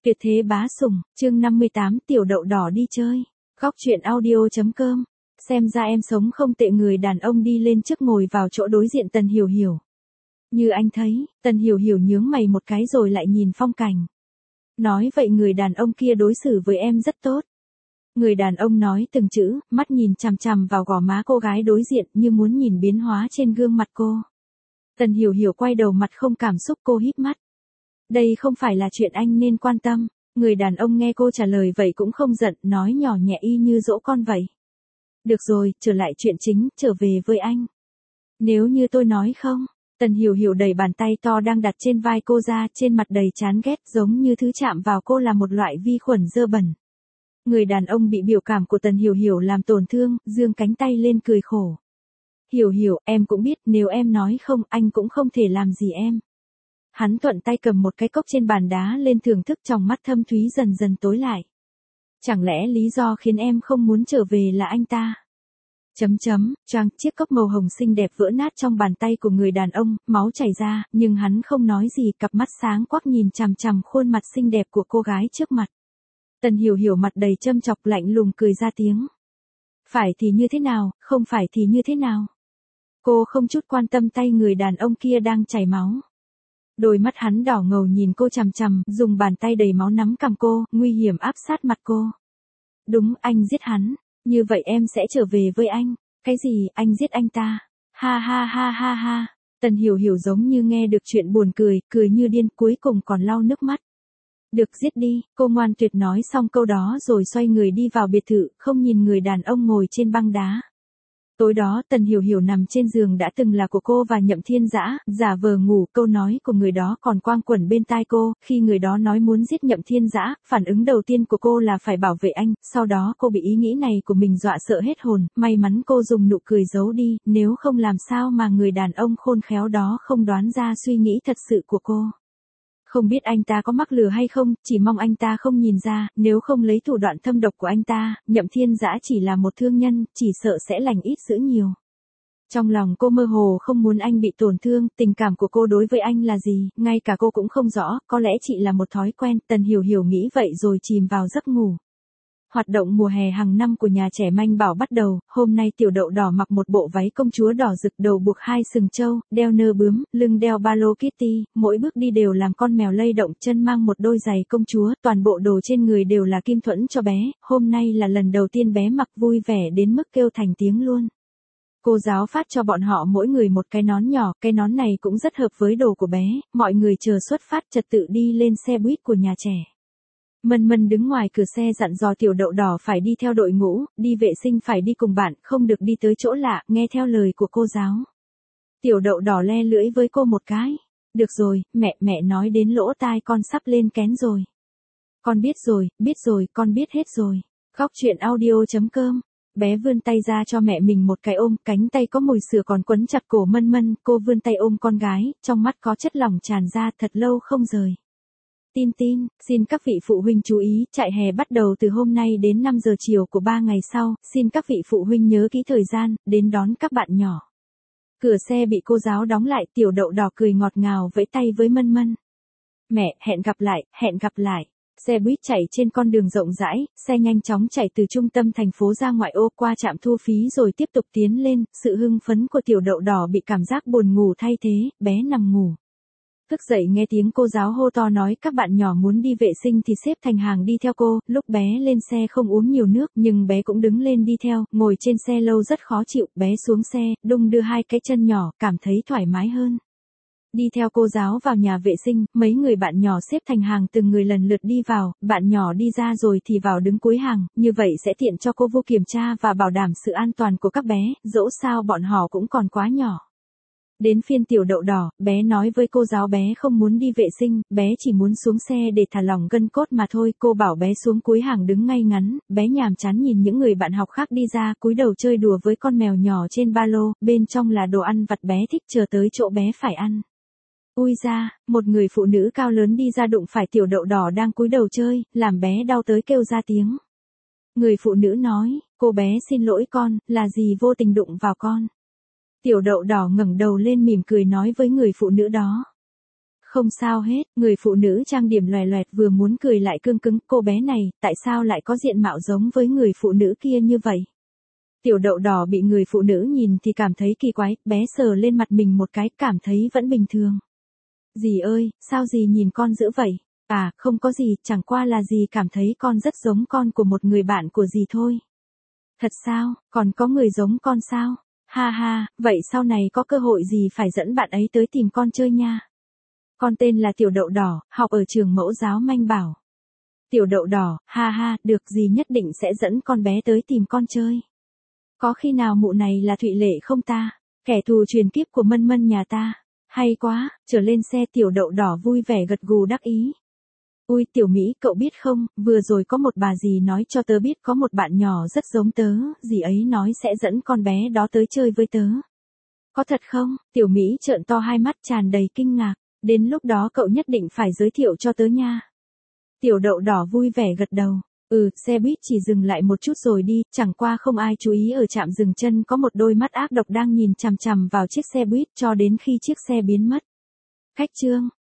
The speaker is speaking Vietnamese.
Tuyệt thế bá sủng, chương 58 tiểu đậu đỏ đi chơi. Góc truyện audio.com. Xem ra em sống không tệ. Người đàn ông đi lên trước ngồi vào chỗ đối diện Tần Hiểu Hiểu. Như anh thấy, Tần Hiểu Hiểu nhướng mày một cái rồi lại nhìn phong cảnh. Nói vậy người đàn ông kia đối xử với em rất tốt. Người đàn ông nói từng chữ, mắt nhìn chằm chằm vào gò má cô gái đối diện như muốn nhìn biến hóa trên gương mặt cô. Tần Hiểu Hiểu quay đầu mặt không cảm xúc, cô híp mắt. Đây không phải là chuyện anh nên quan tâm. Người đàn ông nghe cô trả lời vậy cũng không giận, nói nhỏ nhẹ y như dỗ con vậy. Được rồi, trở lại chuyện chính, trở về với anh. Nếu như tôi nói không. Tần Hiểu Hiểu đẩy bàn tay to đang đặt trên vai cô ra, trên mặt đầy chán ghét, giống như thứ chạm vào cô là một loại vi khuẩn dơ bẩn. Người đàn ông bị biểu cảm của Tần Hiểu Hiểu làm tổn thương, giương cánh tay lên cười khổ. Hiểu Hiểu, em cũng biết nếu em nói không, anh cũng không thể làm gì em. Hắn thuận tay cầm một cái cốc trên bàn đá lên thưởng thức, trong mắt thâm thúy dần dần tối lại. Chẳng lẽ lý do khiến em không muốn trở về là anh ta? Choang, chiếc cốc màu hồng xinh đẹp vỡ nát trong bàn tay của người đàn ông, máu chảy ra, nhưng hắn không nói gì, cặp mắt sáng quắc nhìn chằm chằm khuôn mặt xinh đẹp của cô gái trước mặt. Tần Hiểu Hiểu mặt đầy châm chọc, lạnh lùng cười ra tiếng. Phải thì như thế nào, không phải thì như thế nào? Cô không chút quan tâm tay người đàn ông kia đang chảy máu. Đôi mắt hắn đỏ ngầu nhìn cô chằm chằm, dùng bàn tay đầy máu nắm cằm cô, nguy hiểm áp sát mặt cô. Đúng, anh giết hắn. Như vậy em sẽ trở về với anh. Cái gì, anh giết anh ta? Ha ha ha ha ha. Tần Hiểu Hiểu giống như nghe được chuyện buồn cười, cười như điên, cuối cùng còn lau nước mắt. Được, giết đi, cô ngoan tuyệt nói xong câu đó rồi xoay người đi vào biệt thự, không nhìn người đàn ông ngồi trên băng đá. Tối đó Tần Hiểu Hiểu nằm trên giường đã từng là của cô và Nhậm Thiên Dã, giả vờ ngủ, câu nói của người đó còn quang quẩn bên tai cô, khi người đó nói muốn giết Nhậm Thiên Dã, phản ứng đầu tiên của cô là phải bảo vệ anh, sau đó cô bị ý nghĩ này của mình dọa sợ hết hồn, may mắn cô dùng nụ cười giấu đi, nếu không làm sao mà người đàn ông khôn khéo đó không đoán ra suy nghĩ thật sự của cô. Không biết anh ta có mắc lừa hay không, chỉ mong anh ta không nhìn ra, nếu không lấy thủ đoạn thâm độc của anh ta, Nhậm Thiên Dã chỉ là một thương nhân, chỉ sợ sẽ lành ít dữ nhiều. Trong lòng cô mơ hồ không muốn anh bị tổn thương, tình cảm của cô đối với anh là gì, ngay cả cô cũng không rõ, có lẽ chỉ là một thói quen, Tần Hiểu Hiểu nghĩ vậy rồi chìm vào giấc ngủ. Hoạt động mùa hè hàng năm của nhà trẻ Manh Bảo bắt đầu, hôm nay tiểu đậu đỏ mặc một bộ váy công chúa đỏ rực, đầu buộc 2 sừng trâu, đeo nơ bướm, lưng đeo ba lô Kitty, mỗi bước đi đều làm con mèo lay động, chân mang một đôi giày công chúa, toàn bộ đồ trên người đều là kim thuẫn cho bé, hôm nay là lần đầu tiên bé mặc, vui vẻ đến mức kêu thành tiếng luôn. Cô giáo phát cho bọn họ mỗi người một cái nón nhỏ, cái nón này cũng rất hợp với đồ của bé, mọi người chờ xuất phát trật tự đi lên xe buýt của nhà trẻ. Mân Mân đứng ngoài cửa xe dặn dò tiểu đậu đỏ phải đi theo đội ngũ, đi vệ sinh phải đi cùng bạn, không được đi tới chỗ lạ, nghe theo lời của cô giáo. Tiểu đậu đỏ le lưỡi với cô một cái. Được rồi, mẹ nói đến lỗ tai con sắp lên kén rồi. Con biết rồi, con biết hết rồi. Góc truyện audio.com. Bé vươn tay ra cho mẹ mình một cái ôm, cánh tay có mùi sữa còn quấn chặt cổ Mân Mân, cô vươn tay ôm con gái, trong mắt có chất lỏng tràn ra, thật lâu không rời. Tin, xin các vị phụ huynh chú ý, trại hè bắt đầu từ hôm nay đến 5 giờ chiều của 3 ngày sau, xin các vị phụ huynh nhớ kỹ thời gian, đến đón các bạn nhỏ. Cửa xe bị cô giáo đóng lại, tiểu đậu đỏ cười ngọt ngào vẫy tay với Mân Mân. Mẹ, hẹn gặp lại. Xe buýt chạy trên con đường rộng rãi, xe nhanh chóng chạy từ trung tâm thành phố ra ngoại ô qua trạm thu phí rồi tiếp tục tiến lên, sự hưng phấn của tiểu đậu đỏ bị cảm giác buồn ngủ thay thế, bé nằm ngủ. Thức dậy nghe tiếng cô giáo hô to nói các bạn nhỏ muốn đi vệ sinh thì xếp thành hàng đi theo cô, lúc bé lên xe không uống nhiều nước nhưng bé cũng đứng lên đi theo, ngồi trên xe lâu rất khó chịu, bé xuống xe, đung đưa 2 cái chân nhỏ, cảm thấy thoải mái hơn. Đi theo cô giáo vào nhà vệ sinh, mấy người bạn nhỏ xếp thành hàng từng người lần lượt đi vào, bạn nhỏ đi ra rồi thì vào đứng cuối hàng, như vậy sẽ tiện cho cô vô kiểm tra và bảo đảm sự an toàn của các bé, dẫu sao bọn họ cũng còn quá nhỏ. Đến phiên tiểu đậu đỏ, bé nói với cô giáo bé không muốn đi vệ sinh, bé chỉ muốn xuống xe để thả lỏng gân cốt mà thôi, cô bảo bé xuống cuối hàng đứng ngay ngắn, bé nhàm chán nhìn những người bạn học khác đi ra, cúi đầu chơi đùa với con mèo nhỏ trên ba lô, bên trong là đồ ăn vặt bé thích, chờ tới chỗ bé phải ăn. Ui ra, một người phụ nữ cao lớn đi ra đụng phải tiểu đậu đỏ đang cúi đầu chơi, làm bé đau tới kêu ra tiếng. Người phụ nữ nói, cô bé xin lỗi con, là gì vô tình đụng vào con. Tiểu đậu đỏ ngẩng đầu lên mỉm cười nói với người phụ nữ đó. Không sao hết, người phụ nữ trang điểm loè loẹt vừa muốn cười lại cương cứng, cô bé này, tại sao lại có diện mạo giống với người phụ nữ kia như vậy? Tiểu đậu đỏ bị người phụ nữ nhìn thì cảm thấy kỳ quái, bé sờ lên mặt mình một cái, cảm thấy vẫn bình thường. Dì ơi, sao dì nhìn con dữ vậy? À, không có gì, chẳng qua là dì cảm thấy con rất giống con của một người bạn của dì thôi. Thật sao, còn có người giống con sao? Ha ha, vậy sau này có cơ hội gì phải dẫn bạn ấy tới tìm con chơi nha. Con tên là Tiểu Đậu Đỏ, học ở trường mẫu giáo Manh Bảo. Tiểu Đậu Đỏ, ha ha, được dì nhất định sẽ dẫn con bé tới tìm con chơi. Có khi nào mụ này là Thụy Lệ không ta? Kẻ thù truyền kiếp của Mân Mân nhà ta. Hay quá, trở lên xe Tiểu Đậu Đỏ vui vẻ gật gù đắc ý. Ui Tiểu Mỹ, cậu biết không, vừa rồi có một bà dì nói cho tớ biết có một bạn nhỏ rất giống tớ, dì ấy nói sẽ dẫn con bé đó tới chơi với tớ. Có thật không? Tiểu Mỹ trợn to hai mắt tràn đầy kinh ngạc, đến lúc đó cậu nhất định phải giới thiệu cho tớ nha. Tiểu Đậu Đỏ vui vẻ gật đầu. Xe buýt chỉ dừng lại một chút rồi đi, chẳng qua không ai chú ý ở trạm dừng chân có một đôi mắt ác độc đang nhìn chằm chằm vào chiếc xe buýt cho đến khi chiếc xe biến mất. Khách trương,